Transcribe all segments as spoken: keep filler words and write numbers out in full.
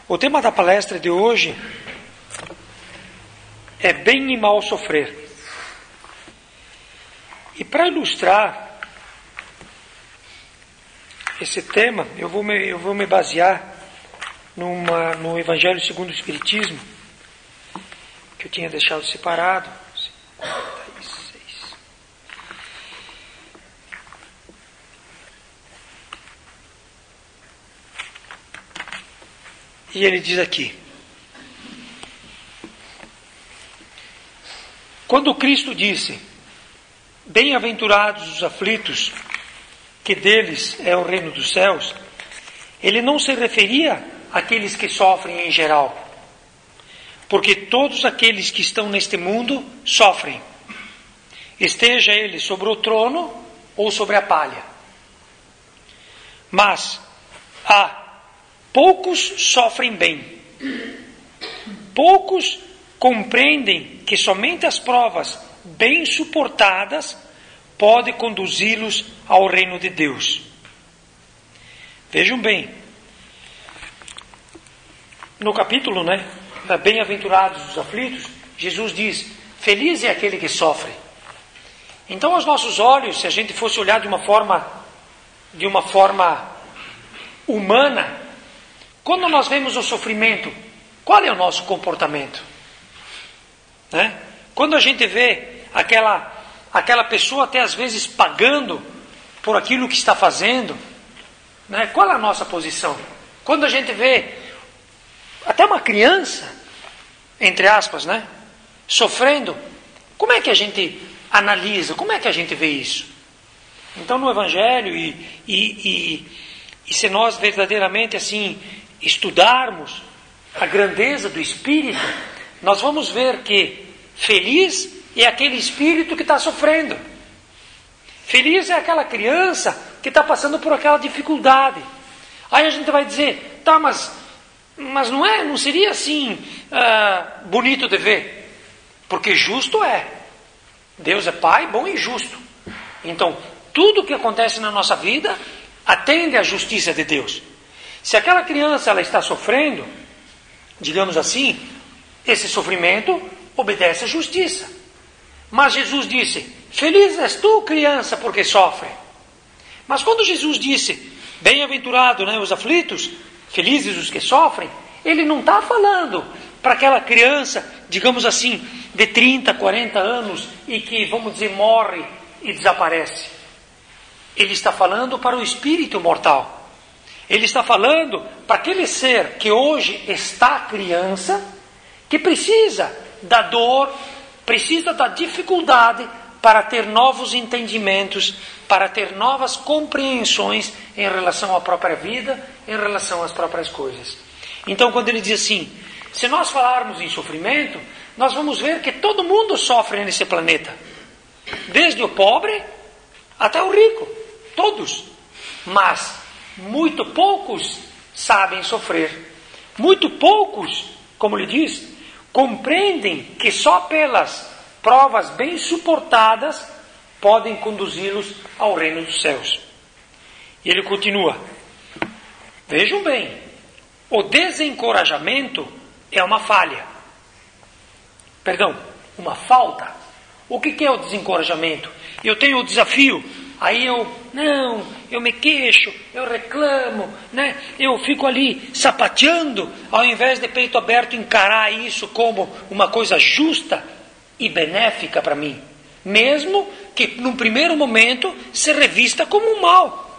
O tema da palestra de hoje é bem e mal sofrer. E para ilustrar esse tema, eu vou me, eu vou me basear numa, no Evangelho segundo o Espiritismo, que eu tinha deixado separado. cinquenta e seis. E ele diz aqui: quando Cristo disse, bem-aventurados os aflitos, que deles é o reino dos céus, ele não se referia àqueles que sofrem em geral, porque todos aqueles que estão neste mundo sofrem, esteja ele sobre o trono ou sobre a palha. Mas há poucos sofrem bem, poucos compreendem que somente as provas bem suportadas podem conduzi-los ao reino de Deus. Vejam bem, no capítulo, né, da Bem-aventurados os aflitos, Jesus diz, feliz é aquele que sofre. Então, aos nossos olhos, se a gente fosse olhar de uma forma, de uma forma humana, quando nós vemos o sofrimento, qual é o nosso comportamento? Né? Quando a gente vê aquela, aquela pessoa até às vezes pagando por aquilo que está fazendo, né? Qual é a nossa posição? Quando a gente vê até uma criança, entre aspas, né, sofrendo, como é que a gente analisa? Como é que a gente vê isso? Então, no Evangelho, e, e, e, e se nós verdadeiramente assim estudarmos a grandeza do Espírito, nós vamos ver que feliz é aquele espírito que está sofrendo. Feliz é aquela criança que está passando por aquela dificuldade. Aí a gente vai dizer, tá, mas, mas não é, não seria assim uh, bonito de ver? Porque justo é. Deus é Pai, bom e justo. Então, tudo que acontece na nossa vida atende à justiça de Deus. Se aquela criança ela está sofrendo, digamos assim, esse sofrimento obedece à justiça. Mas Jesus disse, feliz és tu, criança, porque sofre. Mas quando Jesus disse, bem-aventurado, né, os aflitos, felizes os que sofrem, ele não está falando para aquela criança, digamos assim, de trinta, quarenta anos e que, vamos dizer, morre e desaparece. Ele está falando para o espírito mortal. Ele está falando para aquele ser que hoje está criança, que precisa da dor, precisa da dificuldade para ter novos entendimentos, para ter novas compreensões em relação à própria vida, em relação às próprias coisas. Então, quando ele diz assim, se nós falarmos em sofrimento, nós vamos ver que todo mundo sofre nesse planeta. Desde o pobre até o rico. Todos. Mas muito poucos sabem sofrer. Muito poucos, como ele diz, compreendem que só pelas provas bem suportadas podem conduzi-los ao reino dos céus. E ele continua. Vejam bem, o desencorajamento é uma falha. Perdão, uma falta. O que é o desencorajamento? Eu tenho o desafio, aí eu, não, eu me queixo, eu reclamo, né? Eu fico ali sapateando, ao invés de peito aberto encarar isso como uma coisa justa e benéfica para mim, mesmo que num primeiro momento se revista como um mal.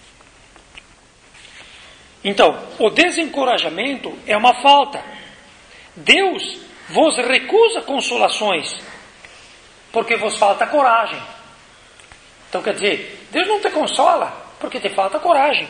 Então, o desencorajamento é uma falta. Deus vos recusa consolações, porque vos falta coragem. Então quer dizer, Deus não te consola, porque te falta coragem.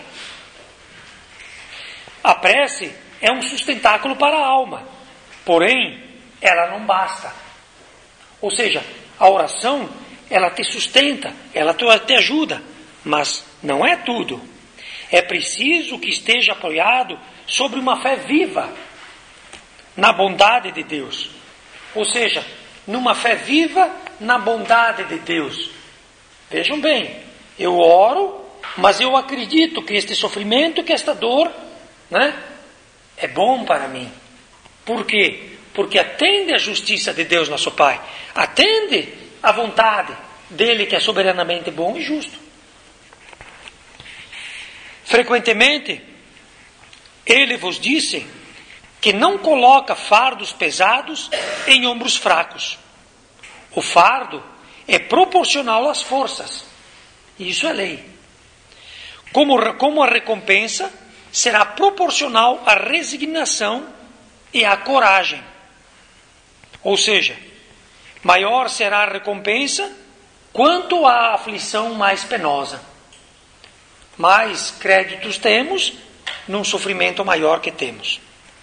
A prece é um sustentáculo para a alma, porém, ela não basta. Ou seja, a oração, ela te sustenta, ela te ajuda, mas não é tudo. É preciso que esteja apoiado sobre uma fé viva na bondade de Deus. Ou seja, numa fé viva na bondade de Deus. Vejam bem, eu oro, mas eu acredito que este sofrimento, que esta dor, né, é bom para mim. Por quê? Porque atende à justiça de Deus, nosso Pai. Atende à vontade dele, que é soberanamente bom e justo. Frequentemente, ele vos disse que não coloca fardos pesados em ombros fracos. O fardo é proporcional às forças. Isso é lei. Como, como a recompensa será proporcional à resignação e à coragem. Ou seja, maior será a recompensa quanto à aflição mais penosa. Mais créditos temos num sofrimento maior que temos.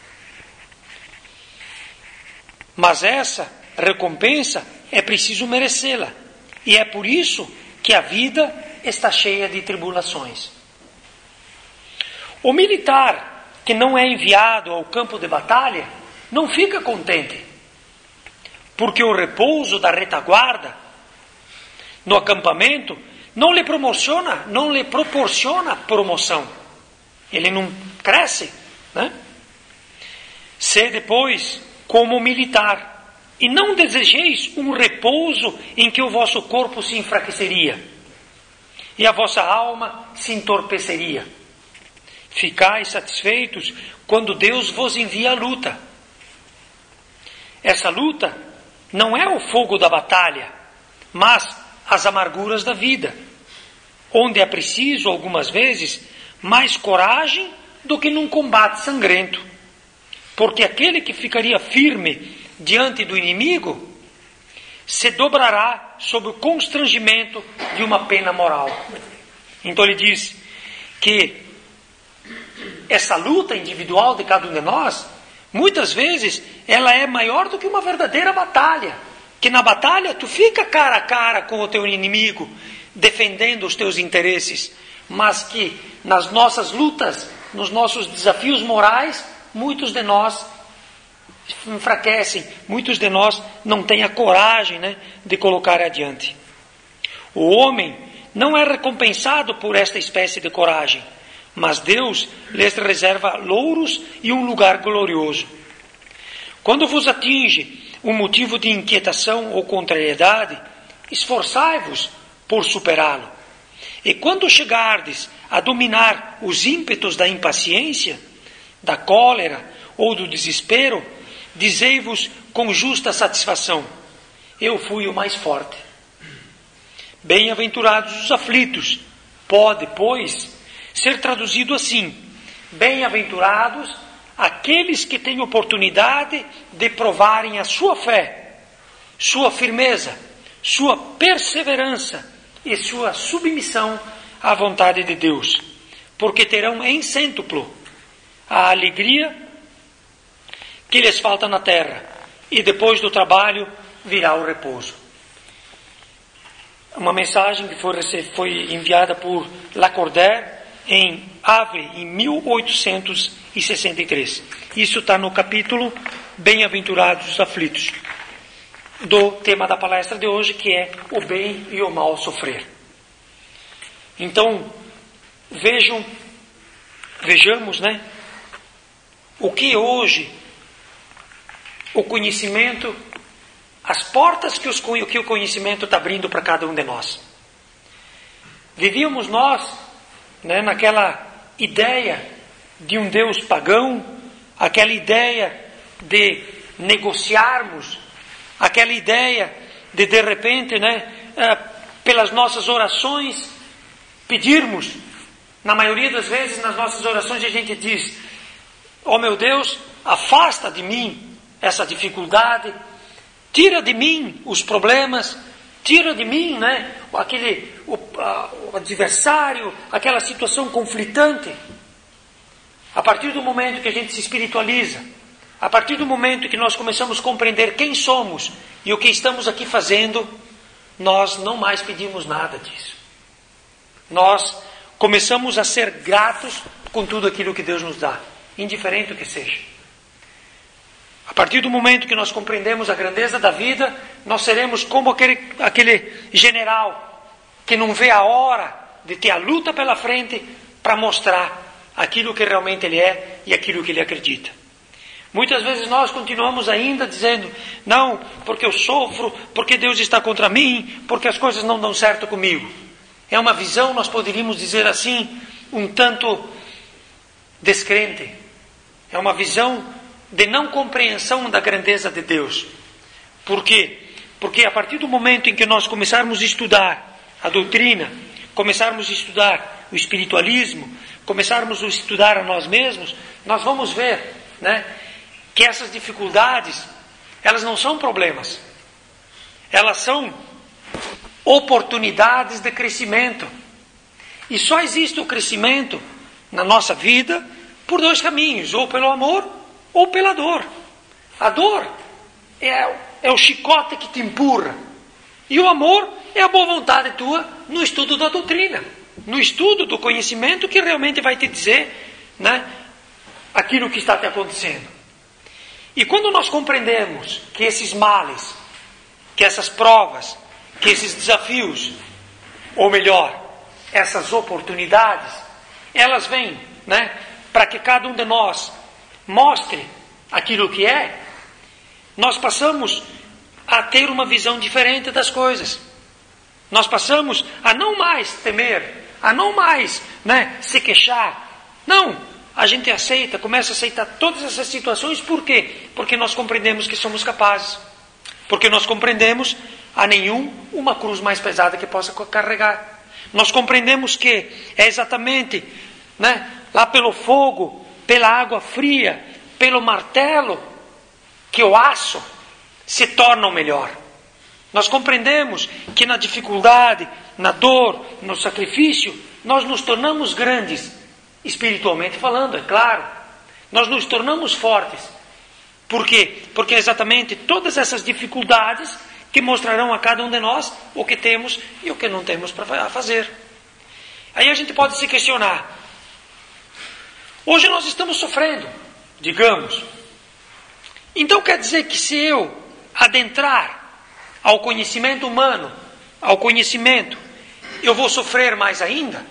Mas essa recompensa é preciso merecê-la. E é por isso que a vida está cheia de tribulações. O militar que não é enviado ao campo de batalha não fica contente, porque o repouso da retaguarda no acampamento não lhe promociona, não lhe proporciona promoção. Ele não cresce, né? Sede, pois, como militar, e não desejeis um repouso em que o vosso corpo se enfraqueceria e a vossa alma se entorpeceria. Ficais satisfeitos quando Deus vos envia a luta. Essa luta não é o fogo da batalha, mas as amarguras da vida, onde é preciso, algumas vezes, mais coragem do que num combate sangrento. Porque aquele que ficaria firme diante do inimigo se dobrará sob o constrangimento de uma pena moral. Então ele diz que essa luta individual de cada um de nós, muitas vezes, ela é maior do que uma verdadeira batalha. Que na batalha tu fica cara a cara com o teu inimigo, defendendo os teus interesses. Mas que nas nossas lutas, nos nossos desafios morais, muitos de nós enfraquecem, muitos de nós não têm a coragem, né, de colocar adiante. O homem não é recompensado por esta espécie de coragem, mas Deus lhes reserva louros e um lugar glorioso. Quando vos atinge um motivo de inquietação ou contrariedade, esforçai-vos por superá-lo. E quando chegardes a dominar os ímpetos da impaciência, da cólera ou do desespero, dizei-vos com justa satisfação: eu fui o mais forte. Bem-aventurados os aflitos. Pode, pois, ser traduzido assim: bem-aventurados aqueles que têm oportunidade de provarem a sua fé, sua firmeza, sua perseverança e sua submissão à vontade de Deus, porque terão em cêntuplo a alegria que lhes falta na terra, e depois do trabalho virá o repouso. Uma mensagem que foi, foi enviada por Lacordaire em Havre, em mil oitocentos e sessenta e três. Isso está no capítulo Bem-aventurados os aflitos, do tema da palestra de hoje, que é o bem e o mal sofrer. Então, vejam, vejamos, né, o que hoje o conhecimento, as portas que, os, que o conhecimento está abrindo para cada um de nós. Vivíamos nós, né, naquela ideia de um Deus pagão, aquela ideia de negociarmos, aquela ideia de, de repente, né, pelas nossas orações, pedirmos. Na maioria das vezes, nas nossas orações, a gente diz: ó meu Deus, afasta de mim essa dificuldade, tira de mim os problemas, tira de mim, né, aquele, o, a, o adversário, aquela situação conflitante. A partir do momento que a gente se espiritualiza, a partir do momento que nós começamos a compreender quem somos e o que estamos aqui fazendo, nós não mais pedimos nada disso. Nós começamos a ser gratos com tudo aquilo que Deus nos dá, indiferente do que seja. A partir do momento que nós compreendemos a grandeza da vida, nós seremos como aquele, aquele general que não vê a hora de ter a luta pela frente para mostrar aquilo que realmente ele é e aquilo que ele acredita. Muitas vezes nós continuamos ainda dizendo, não, porque eu sofro, porque Deus está contra mim, porque as coisas não dão certo comigo. É uma visão, nós poderíamos dizer assim, um tanto descrente. É uma visão de não compreensão da grandeza de Deus. Por quê? Porque a partir do momento em que nós começarmos a estudar a doutrina, começarmos a estudar o espiritualismo, começarmos a estudar a nós mesmos, nós vamos ver, né, que essas dificuldades, elas não são problemas. Elas são oportunidades de crescimento. E só existe o crescimento na nossa vida por dois caminhos, ou pelo amor ou pela dor. A dor é, é o chicote que te empurra. E o amor é a boa vontade tua no estudo da doutrina, no estudo do conhecimento que realmente vai te dizer, né, aquilo que está te acontecendo. E quando nós compreendemos que esses males, que essas provas, que esses desafios, ou melhor, essas oportunidades, elas vêm, né, para que cada um de nós mostre aquilo que é, nós passamos a ter uma visão diferente das coisas. Nós passamos a não mais temer, a não mais, né, se queixar. Não! A gente aceita, começa a aceitar todas essas situações, por quê? Porque nós compreendemos que somos capazes. Porque nós compreendemos a nenhum uma cruz mais pesada que possa carregar. Nós compreendemos que é exatamente, né, lá pelo fogo, pela água fria, pelo martelo, que o aço se torna o melhor. Nós compreendemos que na dificuldade, na dor, no sacrifício, nós nos tornamos grandes. Espiritualmente falando, é claro. Nós nos tornamos fortes. Por quê? Porque é exatamente todas essas dificuldades que mostrarão a cada um de nós o que temos e o que não temos para fazer. Aí a gente pode se questionar. Hoje nós estamos sofrendo, digamos. Então quer dizer que se eu adentrar ao conhecimento humano, ao conhecimento, eu vou sofrer mais ainda?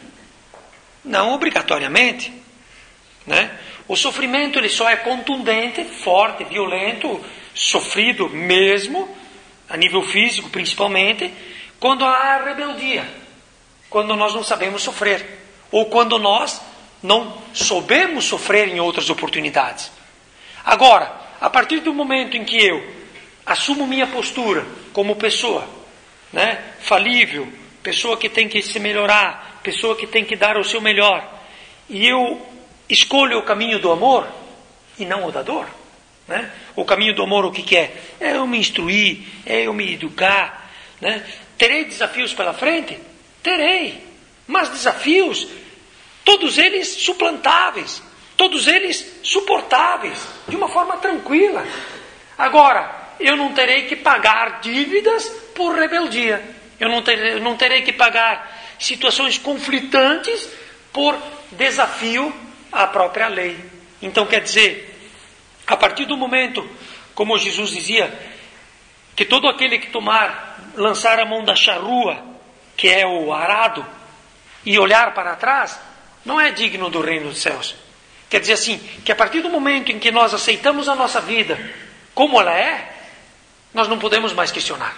Não obrigatoriamente, né? O sofrimento ele só é contundente, forte, violento, sofrido mesmo, a nível físico principalmente, quando há rebeldia, quando nós não sabemos sofrer, ou quando nós não soubemos sofrer em outras oportunidades. Agora, a partir do momento em que eu assumo minha postura como pessoa, né, falível, pessoa que tem que se melhorar, pessoa que tem que dar o seu melhor, e eu escolho o caminho do amor e não o da dor, né? O caminho do amor o que, que é? É eu me instruir, é eu me educar, né? Terei desafios pela frente? Terei, mas desafios, todos eles suplantáveis, todos eles suportáveis, de uma forma tranquila. Agora, eu não terei que pagar dívidas por rebeldia, eu não terei, eu não terei que pagar situações conflitantes por desafio à própria lei. Então quer dizer, a partir do momento, como Jesus dizia, que todo aquele que tomar, lançar a mão da charrua, que é o arado, e olhar para trás, não é digno do reino dos céus. Quer dizer assim, que a partir do momento em que nós aceitamos a nossa vida como ela é, nós não podemos mais questionar.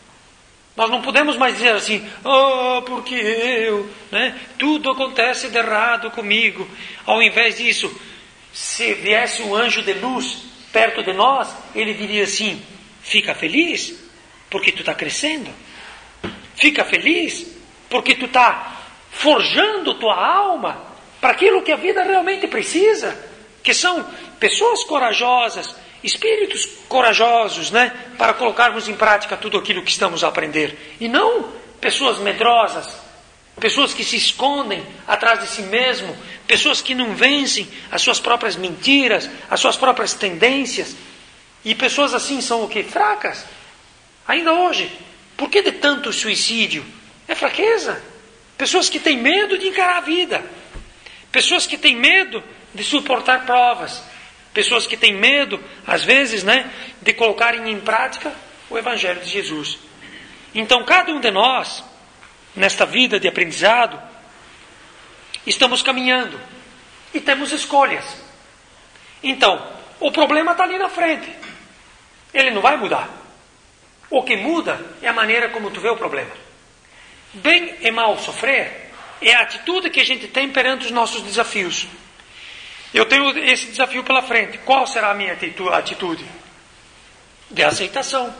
Nós não podemos mais dizer assim, oh, porque eu, né? Tudo acontece de errado comigo. Ao invés disso, se viesse um anjo de luz perto de nós, ele diria assim, fica feliz, porque tu está crescendo. Fica feliz, porque tu está forjando tua alma para aquilo que a vida realmente precisa, que são pessoas corajosas, espíritos corajosos, né, para colocarmos em prática tudo aquilo que estamos a aprender. E não pessoas medrosas, pessoas que se escondem atrás de si mesmo, pessoas que não vencem as suas próprias mentiras, as suas próprias tendências. E pessoas assim são o quê? Fracas. Ainda hoje. Por que de tanto suicídio? É fraqueza. Pessoas que têm medo de encarar a vida. Pessoas que têm medo de suportar provas. Pessoas que têm medo, às vezes, né, de colocarem em prática o Evangelho de Jesus. Então, cada um de nós, nesta vida de aprendizado, estamos caminhando. e temos escolhas. Então, o problema está ali na frente. Ele não vai mudar. O que muda é a maneira como tu vê o problema. Bem e mal sofrer é a atitude que a gente tem perante os nossos desafios. Eu tenho esse desafio pela frente. Qual será a minha atitude? De aceitação.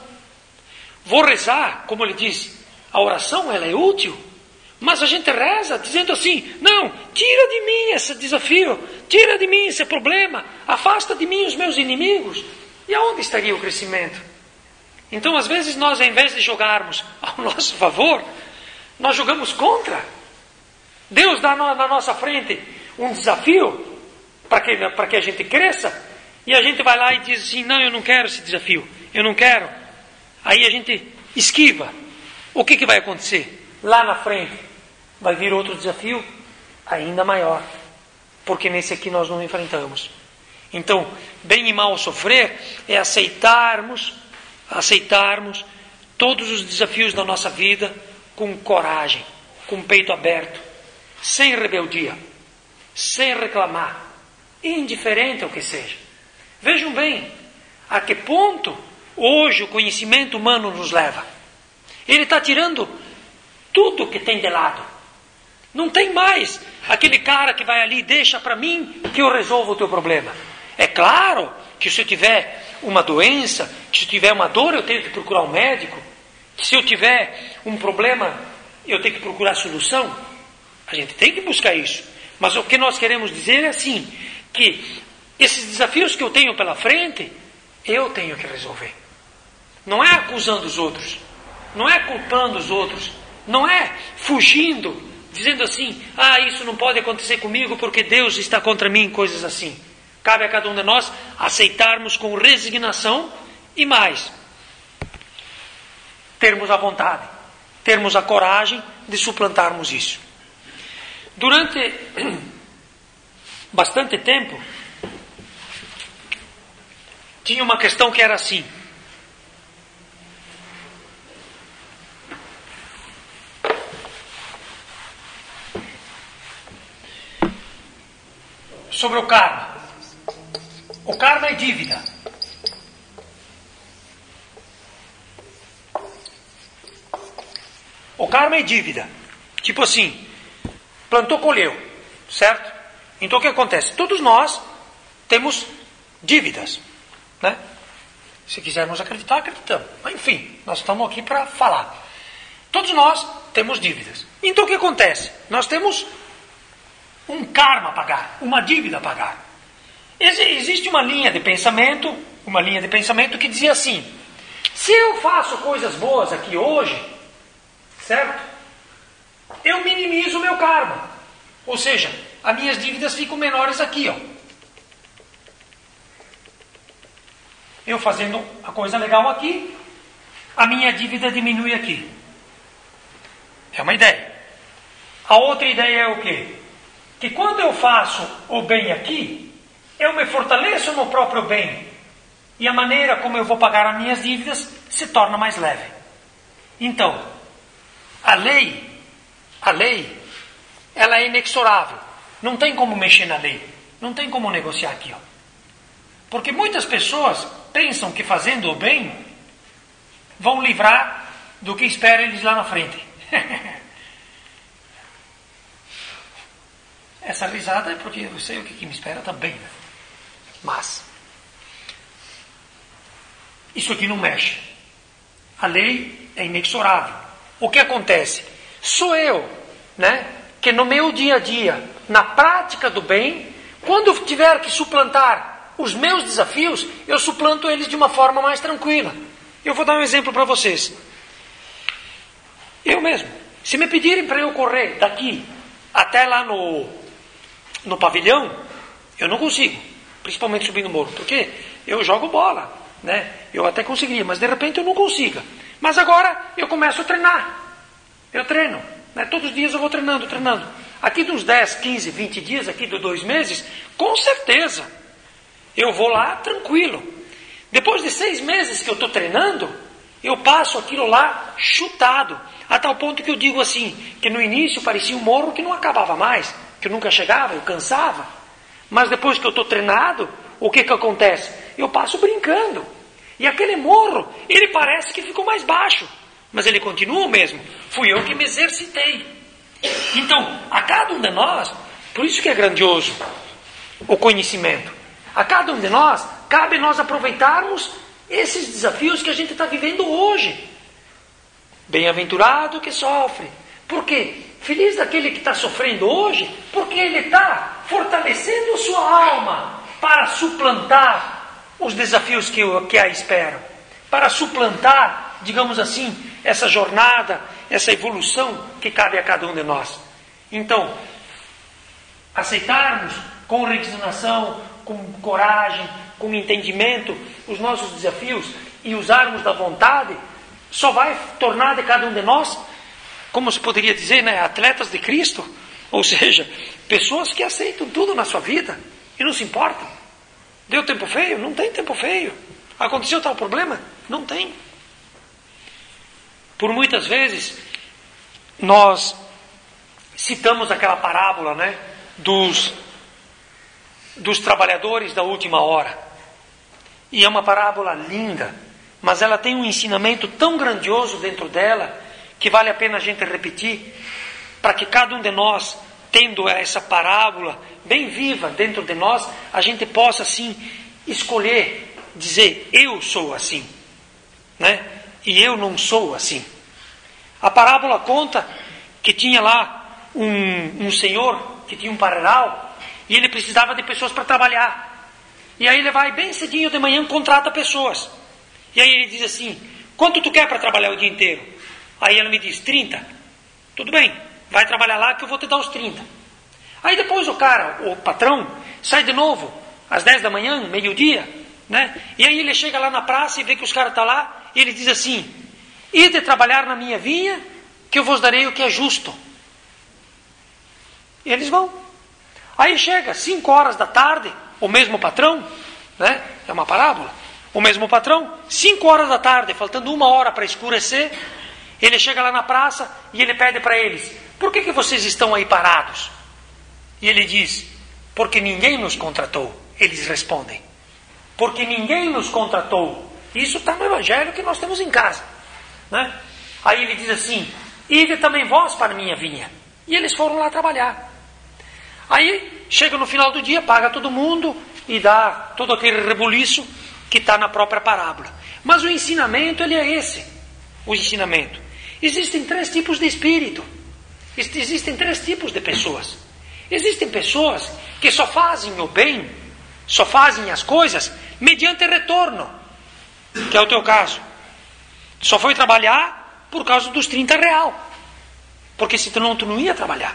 Vou rezar, como ele disse, a oração ela é útil, mas a gente reza dizendo assim, não, tira de mim esse desafio, tira de mim esse problema, afasta de mim os meus inimigos. E aonde estaria o crescimento? Então, às vezes, nós, ao invés de jogarmos ao nosso favor, nós jogamos contra. Deus dá na nossa frente um desafio para que, para que a gente cresça, e a gente vai lá e diz assim, não, eu não quero esse desafio, eu não quero. Aí a gente esquiva. O que, que vai acontecer? Lá na frente vai vir outro desafio ainda maior, porque nesse aqui nós não enfrentamos. Então, bem e mal sofrer é aceitarmos, aceitarmos todos os desafios da nossa vida com coragem, com o peito aberto, sem rebeldia, sem reclamar, indiferente ao que seja. Vejam bem, a que ponto hoje o conhecimento humano nos leva. Ele está tirando tudo que tem de lado. Não tem mais aquele cara que vai ali, deixa para mim que eu resolvo o teu problema. É claro que se eu tiver uma doença, que se eu tiver uma dor, eu tenho que procurar um médico. Que se eu tiver um problema, eu tenho que procurar solução. A gente tem que buscar isso. Mas o que nós queremos dizer é assim, que esses desafios que eu tenho pela frente, eu tenho que resolver. Não é acusando os outros, não é culpando os outros, não é fugindo, dizendo assim, ah, isso não pode acontecer comigo porque Deus está contra mim, coisas assim. Cabe a cada um de nós aceitarmos com resignação e mais, termos a vontade, termos a coragem de suplantarmos isso. Durante bastante tempo, tinha uma questão que era assim. Sobre o karma. O karma é dívida. O karma é dívida. Tipo assim, plantou, colheu, certo? Então o que acontece? Todos nós temos dívidas, né? Se quisermos acreditar, acreditamos. Mas enfim, nós estamos aqui para falar. Todos nós temos dívidas. Então o que acontece? Nós temos um karma a pagar, uma dívida a pagar. Existe uma linha de pensamento, uma linha de pensamento que dizia assim, se eu faço coisas boas aqui hoje, certo? Eu minimizo o meu karma. Ou seja, as minhas dívidas ficam menores aqui, ó. Eu fazendo a coisa legal aqui, a minha dívida diminui aqui. É uma ideia. A outra ideia é o quê? Que quando eu faço o bem aqui, eu me fortaleço no próprio bem. E a maneira como eu vou pagar as minhas dívidas se torna mais leve. Então, a lei, a lei, ela é inexorável. Não tem como mexer na lei. Não tem como negociar aqui, ó. Porque muitas pessoas pensam que fazendo o bem vão livrar do que espera eles lá na frente. Essa risada é porque eu sei o que me espera também, né? Mas isso aqui não mexe. A lei é inexorável. O que acontece? Sou eu, né, que no meu dia a dia, na prática do bem, quando eu tiver que suplantar os meus desafios, eu suplanto eles de uma forma mais tranquila. Eu vou dar um exemplo para vocês. Eu mesmo, se me pedirem para eu correr daqui até lá no, no pavilhão, eu não consigo, principalmente subindo o morro, porque eu jogo bola, né? Eu até conseguiria, mas de repente eu não consigo. Mas agora eu começo a treinar. Eu treino, né? Todos os dias eu vou treinando, treinando. Aqui de uns dez, quinze, vinte dias, aqui de dois meses, com certeza, eu vou lá tranquilo. Depois de seis meses que eu estou treinando, eu passo aquilo lá chutado, a tal ponto que eu digo assim, que no início parecia um morro que não acabava mais, que eu nunca chegava, eu cansava. Mas depois que eu estou treinado, o que que acontece? Eu passo brincando. E aquele morro, ele parece que ficou mais baixo. Mas ele continua o mesmo. Fui eu que me exercitei. Então, a cada um de nós, por isso que é grandioso o conhecimento. A cada um de nós, cabe nós aproveitarmos esses desafios que a gente está vivendo hoje. Bem-aventurado que sofre. Por quê? Feliz daquele que está sofrendo hoje, porque ele está fortalecendo sua alma para suplantar os desafios que, que a esperam. Para suplantar, digamos assim, essa jornada, essa evolução que cabe a cada um de nós. Então, aceitarmos com resignação, com coragem, com entendimento os nossos desafios e usarmos da vontade, só vai tornar de cada um de nós, como se poderia dizer, né, atletas de Cristo, ou seja, pessoas que aceitam tudo na sua vida e não se importam. Deu tempo feio? Não tem tempo feio. Aconteceu tal problema? Não tem. Por muitas vezes, nós citamos aquela parábola, né, dos, dos trabalhadores da última hora. E é uma parábola linda, mas ela tem um ensinamento tão grandioso dentro dela, que vale a pena a gente repetir, para que cada um de nós, tendo essa parábola bem viva dentro de nós, a gente possa assim escolher, dizer, eu sou assim, né? E eu não sou assim. A parábola conta que tinha lá um, um senhor que tinha um parreiral e ele precisava de pessoas para trabalhar. E aí ele vai bem cedinho de manhã, contrata pessoas. E aí ele diz assim, quanto tu quer para trabalhar o dia inteiro? Aí ela me diz, trinta. Tudo bem, vai trabalhar lá que eu vou te dar os trinta. Aí depois o cara, o patrão, sai de novo, às dez da manhã, meio-dia, né? E aí ele chega lá na praça e vê que os caras estão lá, e ele diz assim, ide trabalhar na minha vinha, que eu vos darei o que é justo. E eles vão. Aí chega, cinco horas da tarde, o mesmo patrão, né? É uma parábola. O mesmo patrão, cinco horas da tarde, faltando uma hora para escurecer, ele chega lá na praça e ele pede para eles, por que que vocês estão aí parados? E ele diz, porque ninguém nos contratou. Eles respondem, porque ninguém nos contratou. Isso está no evangelho que nós temos em casa, né? Aí ele diz assim, ide também vós para a minha vinha. E eles foram lá trabalhar. Aí chega no final do dia, paga todo mundo e dá todo aquele rebuliço que está na própria parábola. Mas o ensinamento, ele é esse. O ensinamento. Existem três tipos de espírito. Existem três tipos de pessoas. Existem pessoas que só fazem o bem, só fazem as coisas mediante retorno, que é o teu caso. Só foi trabalhar por causa dos trinta real. Porque senão tu não ia trabalhar.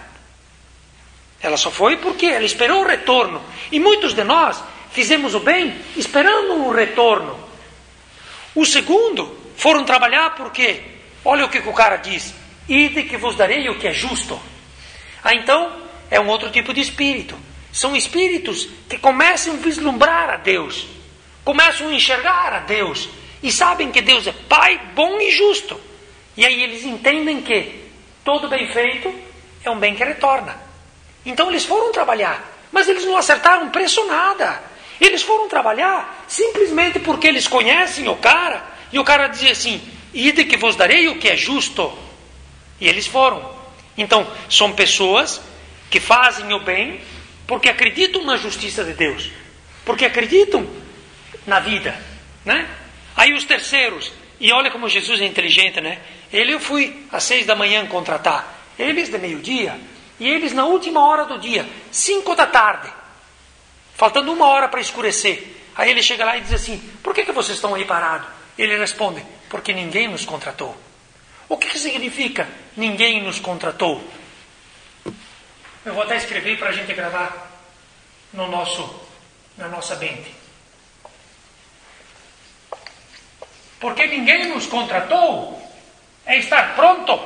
Ela só foi porque ela esperou o retorno. E muitos de nós fizemos o bem esperando um retorno. O segundo, foram trabalhar porque, olha o que o cara diz, ide que vos darei o que é justo. Ah, então, é um outro tipo de espírito. São espíritos que começam a vislumbrar a Deus, começam a enxergar a Deus, e sabem que Deus é Pai bom e justo. E aí eles entendem que todo bem feito é um bem que retorna. Então eles foram trabalhar, mas eles não acertaram preço nada. Eles foram trabalhar simplesmente porque eles conhecem o cara, e o cara dizia assim, ide que vos darei o que é justo. E eles foram. Então, são pessoas que fazem o bem porque acreditam na justiça de Deus, porque acreditam na vida, né? Aí os terceiros, e olha como Jesus é inteligente, né? Ele eu fui às seis da manhã contratar, eles de meio-dia, e eles na última hora do dia, cinco da tarde, faltando uma hora para escurecer. Aí ele chega lá e diz assim, por que que vocês estão aí parados? Ele responde, porque ninguém nos contratou. O que que significa ninguém nos contratou? Eu vou até escrever para a gente gravar no nosso, na nossa mente. Porque ninguém nos contratou é estar pronto.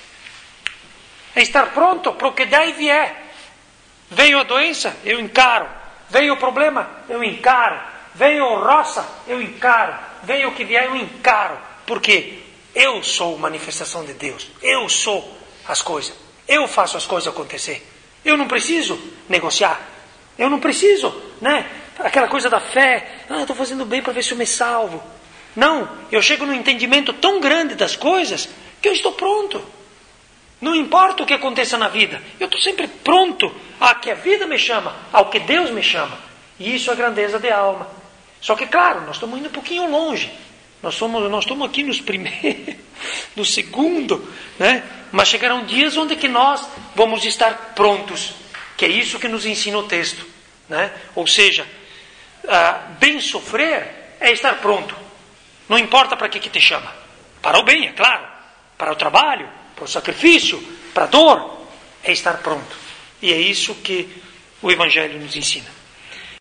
É estar pronto para o que daí vier. Veio a doença, eu encaro. Veio o problema, eu encaro. Veio o roça, eu encaro. Veio o que vier, eu encaro. Porque eu sou manifestação de Deus. Eu sou as coisas. Eu faço as coisas acontecer. Eu não preciso negociar. Eu não preciso, né? Aquela coisa da fé, ah, estou fazendo bem para ver se eu me salvo. Não, eu chego num entendimento tão grande das coisas que eu estou pronto. Não importa o que aconteça na vida, eu estou sempre pronto a que a vida me chama, ao que Deus me chama. E isso é a grandeza de alma. Só que, claro, nós estamos indo um pouquinho longe. Nós, somos, nós estamos aqui nos primeiros, no segundo, né? Mas chegarão dias onde que nós vamos estar prontos. Que é isso que nos ensina o texto, né? Ou seja, uh, bem sofrer é estar pronto. Não importa para que que te chama. Para o bem, é claro. Para o trabalho, para o sacrifício, para a dor. É estar pronto. E é isso que o Evangelho nos ensina.